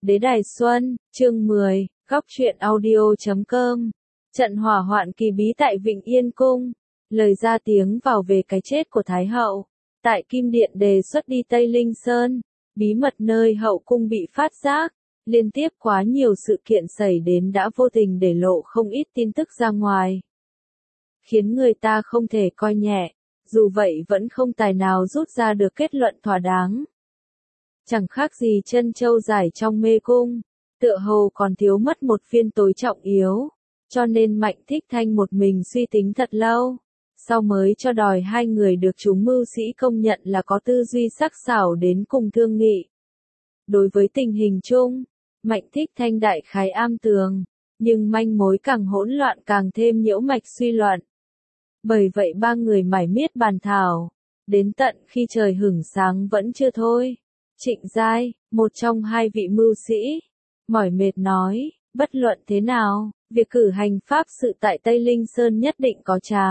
Đế Đài Xuân, chương 10, góc truyện audio.com. Trận hỏa hoạn kỳ bí tại Vịnh Yên Cung. Lời ra tiếng vào về cái chết của Thái Hậu. Tại Kim Điện đề xuất đi Tây Linh Sơn. Bí mật nơi hậu cung bị phát giác. Liên tiếp quá nhiều sự kiện xảy đến đã vô tình để lộ không ít tin tức ra ngoài. Khiến người ta không thể coi nhẹ. Dù vậy vẫn không tài nào rút ra được kết luận thỏa đáng. Chẳng khác gì chân châu dài trong mê cung, tựa hồ còn thiếu mất một viên tối trọng yếu, cho nên Mạnh Thích Thanh một mình suy tính thật lâu, sau mới cho đòi hai người được chúng mưu sĩ công nhận là có tư duy sắc sảo đến cùng thương nghị. Đối với tình hình chung, Mạnh Thích Thanh đại khái am tường, nhưng manh mối càng hỗn loạn càng thêm nhiễu mạch suy luận. Bởi vậy ba người mải miết bàn thảo, đến tận khi trời hửng sáng vẫn chưa thôi. Trịnh Giai, một trong hai vị mưu sĩ, mỏi mệt nói, bất luận thế nào, việc cử hành pháp sự tại Tây Linh Sơn nhất định có trá.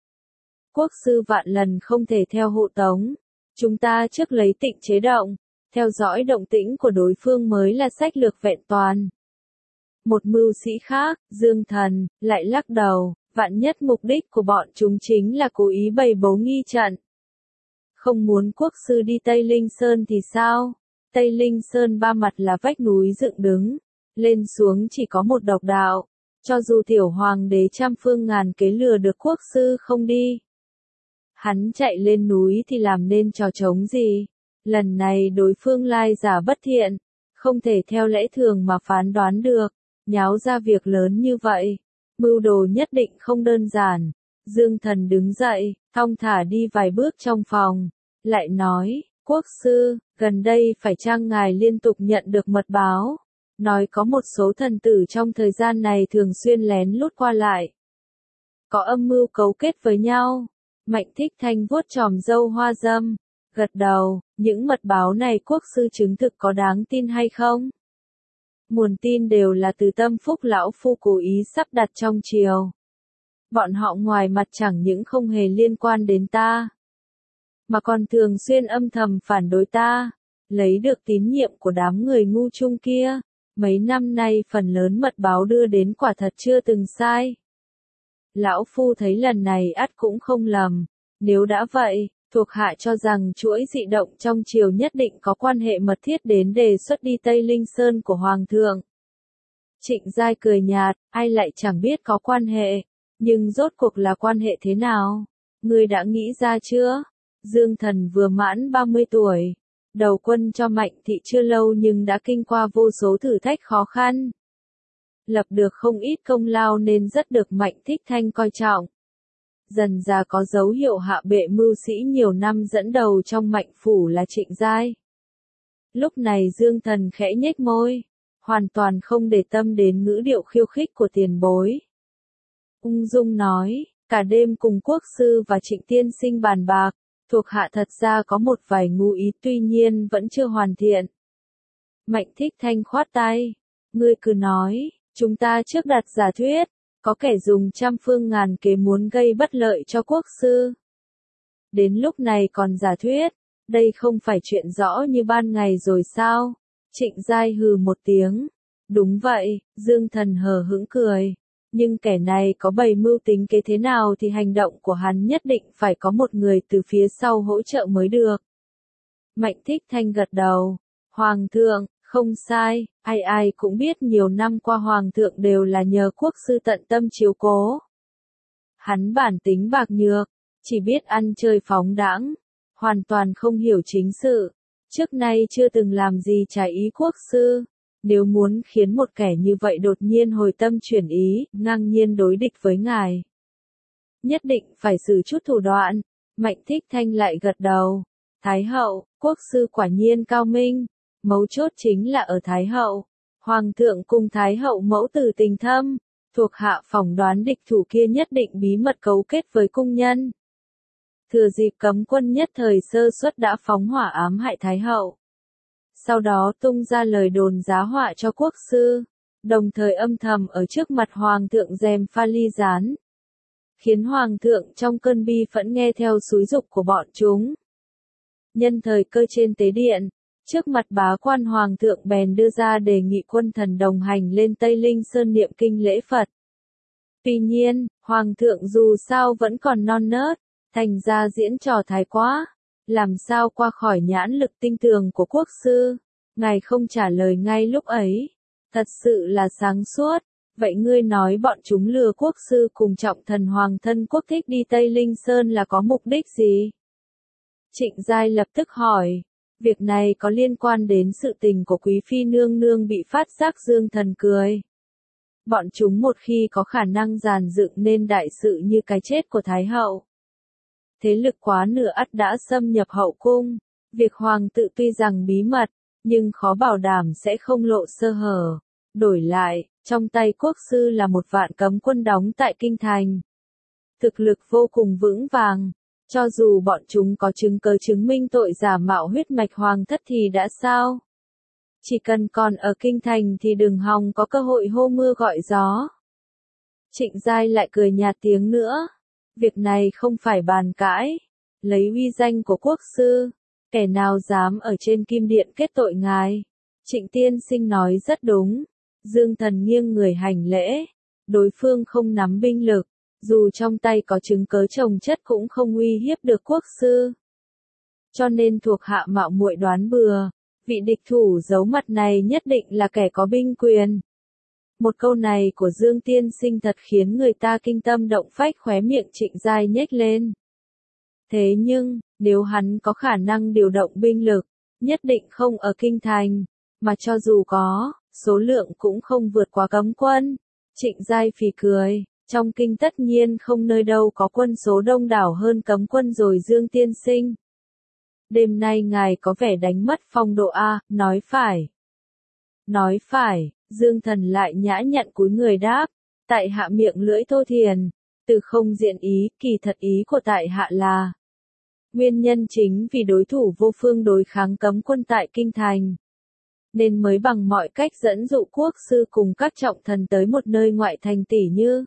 Quốc sư vạn lần không thể theo hộ tống, chúng ta trước lấy Tịnh chế động, theo dõi động tĩnh của đối phương mới là sách lược vẹn toàn. Một mưu sĩ khác, Dương Thần, lại lắc đầu, vạn nhất mục đích của bọn chúng chính là cố ý bày bố nghi trận. Không muốn quốc sư đi Tây Linh Sơn thì sao? Tây Linh Sơn ba mặt là vách núi dựng đứng, lên xuống chỉ có một độc đạo, cho dù tiểu hoàng đế trăm phương ngàn kế lừa được quốc sư không đi. Hắn chạy lên núi thì làm nên trò trống gì? Lần này đối phương lai giả bất thiện, không thể theo lẽ thường mà phán đoán được, nháo ra việc lớn như vậy, mưu đồ nhất định không đơn giản. Dương Thần đứng dậy, thong thả đi vài bước trong phòng, lại nói, quốc sư, gần đây phải chăng ngài liên tục nhận được mật báo, nói có một số thần tử trong thời gian này thường xuyên lén lút qua lại. Có âm mưu cấu kết với nhau. Mạnh Thích Thanh vuốt chòm râu hoa râm, gật đầu, những mật báo này quốc sư chứng thực có đáng tin hay không? Nguồn tin đều là từ Tâm Phúc lão phu cố ý sắp đặt trong triều. Bọn họ ngoài mặt chẳng những không hề liên quan đến ta, mà còn thường xuyên âm thầm phản đối ta, lấy được tín nhiệm của đám người ngu chung kia. Mấy năm nay phần lớn mật báo đưa đến quả thật chưa từng sai. Lão phu thấy lần này ắt cũng không lầm, nếu đã vậy, thuộc hạ cho rằng chuỗi dị động trong triều nhất định có quan hệ mật thiết đến đề xuất đi Tây Linh Sơn của Hoàng thượng. Trịnh Giai cười nhạt, ai lại chẳng biết có quan hệ, nhưng rốt cuộc là quan hệ thế nào? Ngươi đã nghĩ ra chưa? Dương Thần vừa mãn 30 tuổi, đầu quân cho Mạnh thị chưa lâu nhưng đã kinh qua vô số thử thách khó khăn. Lập được không ít công lao nên rất được Mạnh Thích Thanh coi trọng. Dần già có dấu hiệu hạ bệ mưu sĩ nhiều năm dẫn đầu trong Mạnh phủ là Trịnh Giai. Lúc này Dương Thần khẽ nhếch môi, hoàn toàn không để tâm đến ngữ điệu khiêu khích của tiền bối. Ung dung nói, cả đêm cùng quốc sư và Trịnh tiên sinh bàn bạc, thuộc hạ thật ra có một vài ngụ ý tuy nhiên vẫn chưa hoàn thiện. Mạnh Thích Thanh khoát tay, ngươi cứ nói, chúng ta trước đặt giả thuyết, có kẻ dùng trăm phương ngàn kế muốn gây bất lợi cho quốc sư. Đến lúc này còn giả thuyết, đây không phải chuyện rõ như ban ngày rồi sao? Trịnh Giai hừ một tiếng, đúng vậy, Dương Thần hờ hững cười. Nhưng kẻ này có bày mưu tính kế thế nào thì hành động của hắn nhất định phải có một người từ phía sau hỗ trợ mới được. Mạnh Thích Thanh gật đầu. Hoàng thượng, không sai, ai ai cũng biết nhiều năm qua Hoàng thượng đều là nhờ quốc sư tận tâm chiếu cố. Hắn bản tính bạc nhược, chỉ biết ăn chơi phóng đãng, hoàn toàn không hiểu chính sự. Trước nay chưa từng làm gì trái ý quốc sư. Nếu muốn khiến một kẻ như vậy đột nhiên hồi tâm chuyển ý, ngang nhiên đối địch với ngài, nhất định phải sử chút thủ đoạn. Mạnh Thích Thanh lại gật đầu. Thái hậu, quốc sư quả nhiên cao minh, mấu chốt chính là ở Thái hậu. Hoàng thượng cùng Thái hậu mẫu tử tình thâm, thuộc hạ phỏng đoán địch thủ kia nhất định bí mật cấu kết với cung nhân. Thừa dịp cấm quân nhất thời sơ suất đã phóng hỏa ám hại Thái hậu. Sau đó tung ra lời đồn giá họa cho quốc sư, đồng thời âm thầm ở trước mặt Hoàng thượng gièm pha ly gián. Khiến Hoàng thượng trong cơn bi phẫn nghe theo xúi giục của bọn chúng. Nhân thời cơ trên tế điện, Trước mặt bá quan hoàng thượng bèn đưa ra đề nghị quân thần đồng hành lên Tây Linh Sơn niệm kinh lễ Phật. Tuy nhiên, hoàng thượng dù sao vẫn còn non nớt, thành ra diễn trò thái quá, làm sao qua khỏi nhãn lực tinh tường của quốc sư. Ngài không trả lời ngay lúc ấy, thật sự là sáng suốt. Vậy ngươi nói bọn chúng lừa quốc sư cùng trọng thần hoàng thân quốc thích đi Tây Linh Sơn là có mục đích gì? Trịnh Giai lập tức hỏi, việc này có liên quan đến sự tình của quý phi nương nương bị phát giác. Dương Thần cười. Bọn chúng một khi có khả năng dàn dựng nên đại sự như cái chết của Thái hậu. Thế lực quá nửa ắt đã xâm nhập hậu cung, việc hoàng tự tuy rằng bí mật, nhưng khó bảo đảm sẽ không lộ sơ hở. Đổi lại, trong tay quốc sư là một vạn cấm quân đóng tại kinh thành. Thực lực vô cùng vững vàng, cho dù bọn chúng có chứng cớ chứng minh tội giả mạo huyết mạch hoàng thất thì đã sao? Chỉ cần còn ở kinh thành thì đừng hòng có cơ hội hô mưa gọi gió. Trịnh Giai lại cười nhạt tiếng nữa. Việc này không phải bàn cãi. Lấy uy danh của quốc sư, kẻ nào dám ở trên kim điện kết tội ngài? Trịnh tiên sinh nói rất đúng. Dương Thần nghiêng người hành lễ. Đối phương không nắm binh lực, dù trong tay có chứng cớ chồng chất cũng không uy hiếp được quốc sư. Cho nên thuộc hạ mạo muội đoán bừa, vị địch thủ giấu mặt này nhất định là kẻ có binh quyền. Một câu này của Dương tiên sinh thật khiến người ta kinh tâm động phách. Khóe miệng Trịnh Giai nhếch lên. Thế nhưng, nếu hắn có khả năng điều động binh lực, nhất định không ở kinh thành, mà cho dù có, số lượng cũng không vượt quá cấm quân. Trịnh Giai phì cười, trong kinh tất nhiên không nơi đâu có quân số đông đảo hơn cấm quân rồi. Dương tiên sinh, đêm nay ngài có vẻ đánh mất phong độ a. Nói phải. Nói phải. Dương Thần lại nhã nhặn cúi người đáp, tại hạ miệng lưỡi thô thiền, từ không diện ý. Kỳ thật ý của tại hạ là nguyên nhân chính vì đối thủ vô phương đối kháng cấm quân tại kinh thành, nên mới bằng mọi cách dẫn dụ quốc sư cùng các trọng thần tới một nơi ngoại thành tỉ như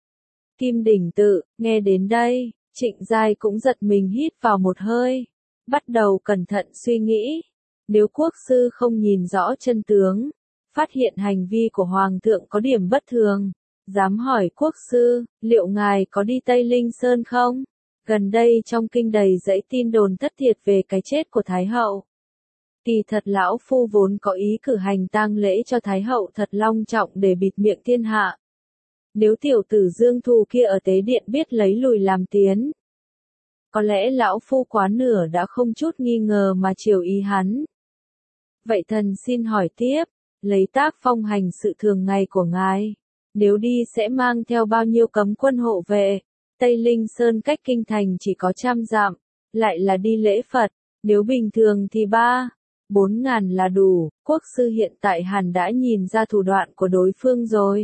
Kim Đỉnh Tự. Nghe đến đây, Trịnh Giai cũng giật mình hít vào một hơi, bắt đầu cẩn thận suy nghĩ. Nếu quốc sư không nhìn rõ chân tướng, phát hiện hành vi của hoàng thượng có điểm bất thường, dám hỏi quốc sư, liệu ngài có đi Tây Linh Sơn không? Gần đây trong kinh đầy dẫy tin đồn thất thiệt về cái chết của Thái hậu. Kỳ thật lão phu vốn có ý cử hành tang lễ cho Thái hậu thật long trọng để bịt miệng thiên hạ. Nếu tiểu tử Dương Thù kia ở tế điện biết lấy lùi làm tiến, có lẽ lão phu quá nửa đã không chút nghi ngờ mà chiều ý hắn. Vậy thần xin hỏi tiếp, lấy tác phong hành sự thường ngày của ngài, nếu đi sẽ mang theo bao nhiêu cấm quân hộ vệ? Tây Linh Sơn cách kinh thành chỉ có 100 dặm, lại là đi lễ Phật, nếu bình thường thì 3-4 ngàn là đủ. Quốc sư hiện tại hẳn đã nhìn ra thủ đoạn của đối phương rồi.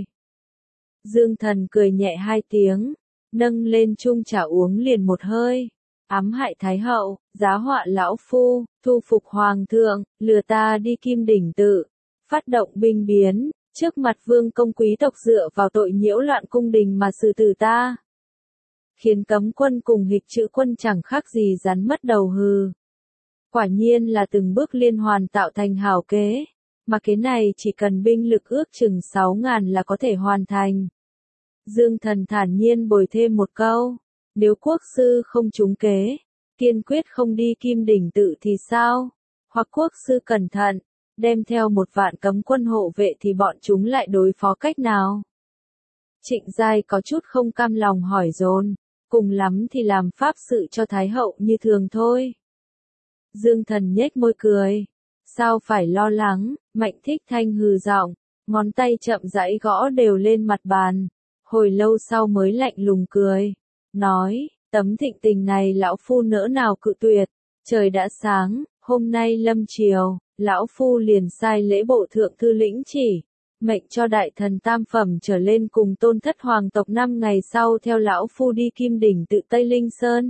Dương Thần cười nhẹ 2 tiếng, nâng lên chung trà uống liền một hơi. Ám hại Thái hậu, giá họa lão phu, thu phục hoàng thượng, lừa ta đi Kim Đỉnh Tự, phát động binh biến, trước mặt vương công quý tộc dựa vào tội nhiễu loạn cung đình mà xử tử ta. Khiến cấm quân cùng hịch chữ quân chẳng khác gì rắn mất đầu hừ. Quả nhiên là từng bước liên hoàn tạo thành hảo kế, mà kế này chỉ cần binh lực ước chừng 6.000 là có thể hoàn thành. Dương Thần thản nhiên bồi thêm một câu, nếu quốc sư không trúng kế, kiên quyết không đi Kim Đỉnh Tự thì sao? Hoặc quốc sư cẩn thận, đem theo 1 vạn cấm quân hộ vệ thì bọn chúng lại đối phó cách nào? Trịnh Giai có chút không cam lòng hỏi dồn, cùng lắm thì làm pháp sự cho Thái hậu như thường thôi. Dương Thần nhếch môi cười, sao phải lo lắng? Mạnh Thích Thanh hừ giọng, ngón tay chậm rãi gõ đều lên mặt bàn, hồi lâu sau mới lạnh lùng cười, nói, tấm thịnh tình này lão phu nỡ nào cự tuyệt. Trời đã sáng, hôm nay lâm chiều, lão phu liền sai lễ bộ thượng thư lĩnh chỉ, mệnh cho đại thần tam phẩm trở lên cùng tôn thất hoàng tộc 5 ngày sau theo lão phu đi Kim Đỉnh Tự Tây Linh Sơn.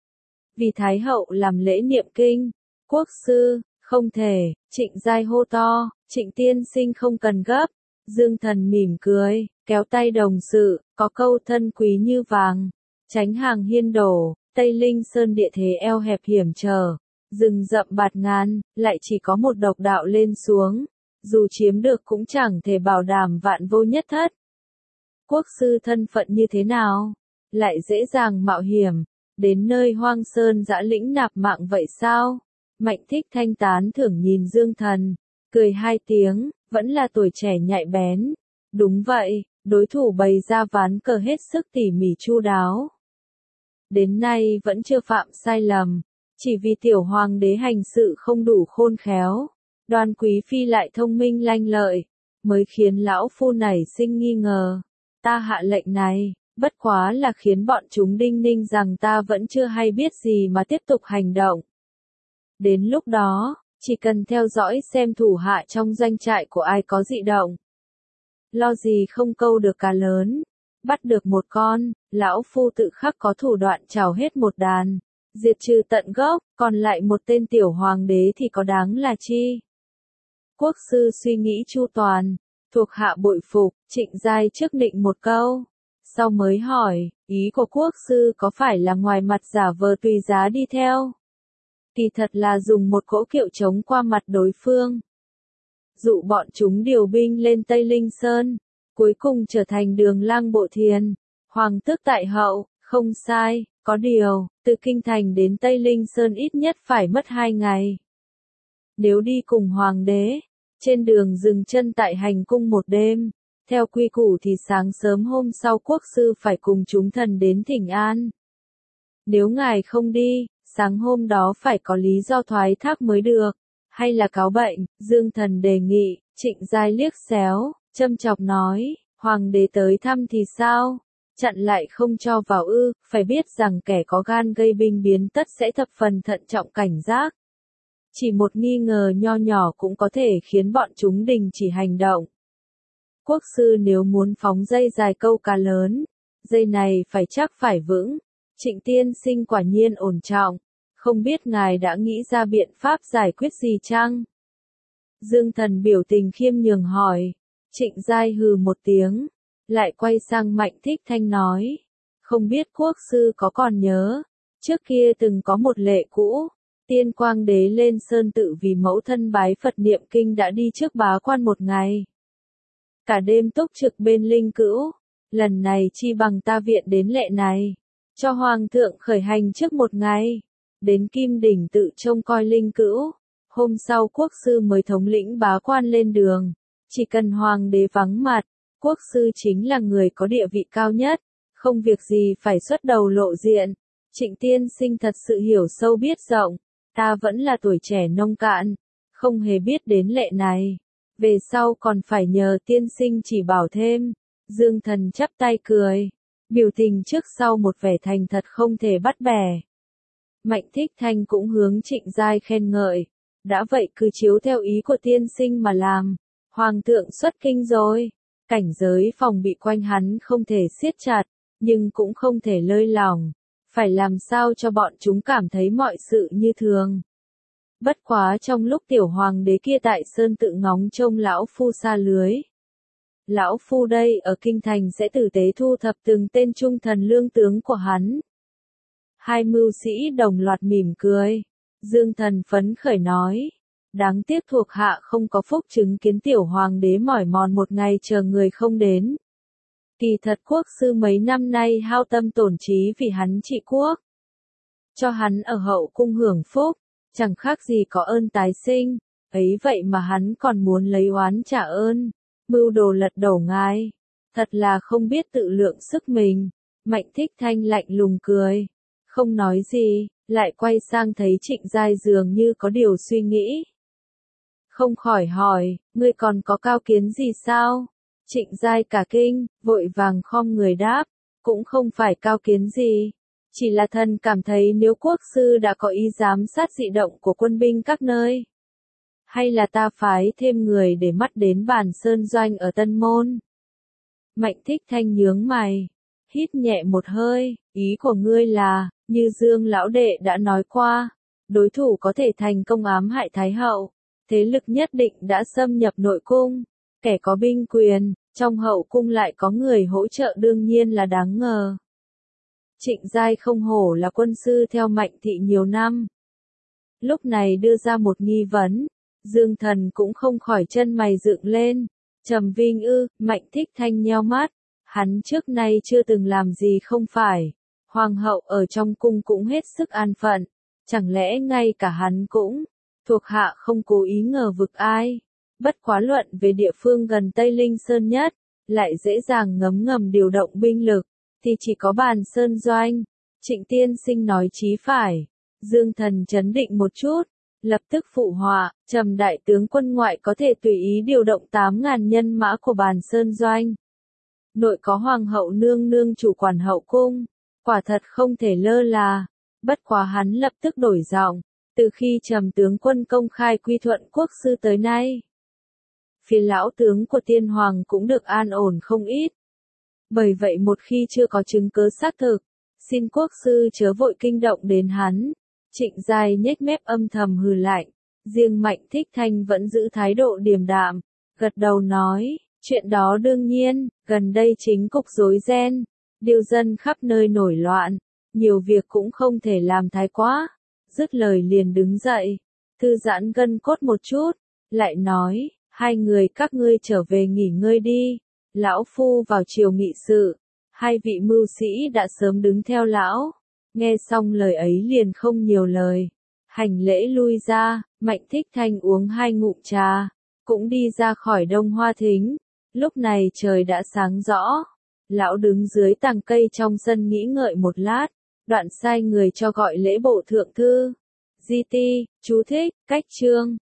Vì Thái hậu làm lễ niệm kinh. Quốc sư, không thể. Trịnh Giai hô to, Trịnh tiên sinh không cần gấp. Dương Thần mỉm cười, kéo tay đồng sự, có câu thân quý như vàng, tránh hàng hiên đổ. Tây Linh Sơn địa thế eo hẹp hiểm trở, Rừng rậm bạt ngàn, lại chỉ có một độc đạo lên xuống, dù chiếm được cũng chẳng thể bảo đảm vạn vô nhất thất. Quốc sư thân phận như thế nào? Lại dễ dàng mạo hiểm, đến nơi hoang sơn dã lĩnh nạp mạng vậy sao? Mạnh Thích Thanh tán thưởng nhìn Dương Thần, cười hai tiếng, vẫn là tuổi trẻ nhạy bén. Đúng vậy, đối thủ bày ra ván cờ hết sức tỉ mỉ chu đáo. Đến nay vẫn chưa phạm sai lầm, chỉ vì tiểu hoàng đế hành sự không đủ khôn khéo, Đoan Quý Phi lại thông minh lanh lợi, mới khiến lão phu nảy sinh nghi ngờ. Ta hạ lệnh này, bất quá là khiến bọn chúng đinh ninh rằng ta vẫn chưa hay biết gì mà tiếp tục hành động. Đến lúc đó, chỉ cần theo dõi xem thủ hạ trong doanh trại của ai có dị động. Lo gì không câu được cá lớn, bắt được một con, lão phu tự khắc có thủ đoạn trảo hết một đàn, diệt trừ tận gốc, còn lại một tên tiểu hoàng đế thì có đáng là chi. Quốc sư suy nghĩ chu toàn, thuộc hạ bội phục, Trịnh Giai trước định một câu, sau mới hỏi, ý của quốc sư có phải là ngoài mặt giả vờ tùy giá đi theo? Kỳ thật là dùng một cỗ kiệu chống qua mặt đối phương. Dụ bọn chúng điều binh lên Tây Linh Sơn, cuối cùng trở thành Đường Lang Bộ Thiền, hoàng tước tại hậu, không sai, có điều, từ Kinh Thành đến Tây Linh Sơn ít nhất phải mất 2 ngày. Nếu đi cùng hoàng đế, trên đường dừng chân tại hành cung một đêm, theo quy củ thì sáng sớm hôm sau quốc sư phải cùng chúng thần đến thỉnh an. Nếu ngài không đi, sáng hôm đó phải có lý do thoái thác mới được, hay là cáo bệnh, Dương Thần đề nghị. Trịnh Giai liếc xéo, châm chọc nói, hoàng đế tới thăm thì sao? Chặn lại không cho vào ư, phải biết rằng kẻ có gan gây binh biến tất sẽ thập phần thận trọng cảnh giác. Chỉ một nghi ngờ nho nhỏ cũng có thể khiến bọn chúng đình chỉ hành động. Quốc sư nếu muốn phóng dây dài câu cá lớn, dây này phải chắc phải vững. Trịnh tiên sinh quả nhiên ổn trọng, không biết ngài đã nghĩ ra biện pháp giải quyết gì chăng? Dương Thần biểu tình khiêm nhường hỏi. Trịnh Giai hừ một tiếng, lại quay sang Mạnh Thích Thanh nói, không biết quốc sư có còn nhớ, trước kia từng có một lệ cũ, Tiên Quang Đế lên sơn tự vì mẫu thân bái Phật niệm kinh đã đi trước bá quan một ngày. Cả đêm túc trực bên linh cữu, lần này chi bằng ta viện đến lệ này, cho hoàng thượng khởi hành trước một ngày, đến Kim Đỉnh tự trông coi linh cữu, hôm sau quốc sư mới thống lĩnh bá quan lên đường, chỉ cần hoàng đế vắng mặt, quốc sư chính là người có địa vị cao nhất, không việc gì phải xuất đầu lộ diện. Trịnh tiên sinh thật sự hiểu sâu biết rộng, ta vẫn là tuổi trẻ nông cạn, không hề biết đến lệ này, về sau còn phải nhờ tiên sinh chỉ bảo thêm. Dương Thần chắp tay cười, biểu tình trước sau một vẻ thành thật không thể bắt bẻ. Mạnh Thích Thanh cũng hướng Trịnh Giai khen ngợi, đã vậy cứ chiếu theo ý của tiên sinh mà làm, hoàng thượng xuất kinh rồi, cảnh giới phòng bị quanh hắn không thể siết chặt, nhưng cũng không thể lơi lỏng, phải làm sao cho bọn chúng cảm thấy mọi sự như thường. Bất quá trong lúc tiểu hoàng đế kia tại sơn tự ngóng trông lão phu xa lưới. Lão phu đây ở kinh thành sẽ tử tế thu thập từng tên trung thần lương tướng của hắn. Hai mưu sĩ đồng loạt mỉm cười. Dương Thần phấn khởi nói. Đáng tiếc thuộc hạ không có phúc chứng kiến tiểu hoàng đế mỏi mòn một ngày chờ người không đến. Kỳ thật quốc sư mấy năm nay hao tâm tổn trí vì hắn trị quốc. Cho hắn ở hậu cung hưởng phúc, chẳng khác gì có ơn tái sinh, ấy vậy mà hắn còn muốn lấy oán trả ơn, mưu đồ lật đổ ngài. Thật là không biết tự lượng sức mình. Mạnh Thích Thanh lạnh lùng cười, không nói gì, lại quay sang thấy Trịnh Giai dường như có điều suy nghĩ. Không khỏi hỏi, ngươi còn có cao kiến gì sao? Trịnh Giai cả kinh, vội vàng khom người đáp, cũng không phải cao kiến gì. Chỉ là thần cảm thấy nếu quốc sư đã có ý giám sát dị động của quân binh các nơi. Hay là ta phái thêm người để mắt đến bản sơn doanh ở Tân Môn. Mạnh Thích Thanh nhướng mày, hít nhẹ một hơi, ý của ngươi là, như Dương lão đệ đã nói qua, đối thủ có thể thành công ám hại Thái hậu, thế lực nhất định đã xâm nhập nội cung, kẻ có binh quyền, trong hậu cung lại có người hỗ trợ đương nhiên là đáng ngờ. Trịnh Giai không hổ là quân sư theo Mạnh thị nhiều năm. lúc này đưa ra một nghi vấn. Dương Thần cũng không khỏi chân mày dựng lên. Trầm Vinh ư? Mạnh Thích Thanh nheo mắt. Hắn trước nay chưa từng làm gì không phải. Hoàng hậu ở trong cung cũng hết sức an phận. Chẳng lẽ ngay cả hắn cũng, thuộc hạ không cố ý ngờ vực ai. Bất quá luận về địa phương gần Tây Linh Sơn nhất, lại dễ dàng ngấm ngầm điều động binh lực, thì chỉ có Bàn Sơn Doanh. Trịnh tiên sinh nói chí phải. Dương Thần chấn định một chút, lập tức phụ họa, Trầm đại tướng quân ngoại có thể tùy ý điều động 8.000 nhân mã của Bàn Sơn Doanh. Nội có Hoàng hậu nương nương chủ quản hậu cung, quả thật không thể lơ là. Bất quá hắn lập tức đổi giọng, từ khi Trầm tướng quân công khai quy thuận quốc sư tới nay, phía lão tướng của tiên hoàng cũng được an ổn không ít. Bởi vậy một khi chưa có chứng cứ xác thực, xin quốc sư chớ vội kinh động đến hắn. Trịnh Giai nhếch mép âm thầm hừ lạnh, riêng Mạnh Thích Thanh vẫn giữ thái độ điềm đạm, gật đầu nói, chuyện đó đương nhiên, gần đây chính cục rối ren, điều dân khắp nơi nổi loạn, nhiều việc cũng không thể làm thái quá. Dứt lời liền đứng dậy, thư giãn gân cốt một chút, lại nói, hai người các ngươi trở về nghỉ ngơi đi, lão phu vào triều nghị sự. Hai vị mưu sĩ đã sớm đứng theo lão, nghe xong lời ấy liền không nhiều lời, hành lễ lui ra. Mạnh Thích Thanh uống 2 ngụm trà, cũng đi ra khỏi Đông Hoa Thính. Lúc này trời đã sáng rõ, lão đứng dưới tàng cây trong sân nghĩ ngợi một lát, đoạn sai người cho gọi lễ bộ thượng thư. GT, chú thích, cách chương.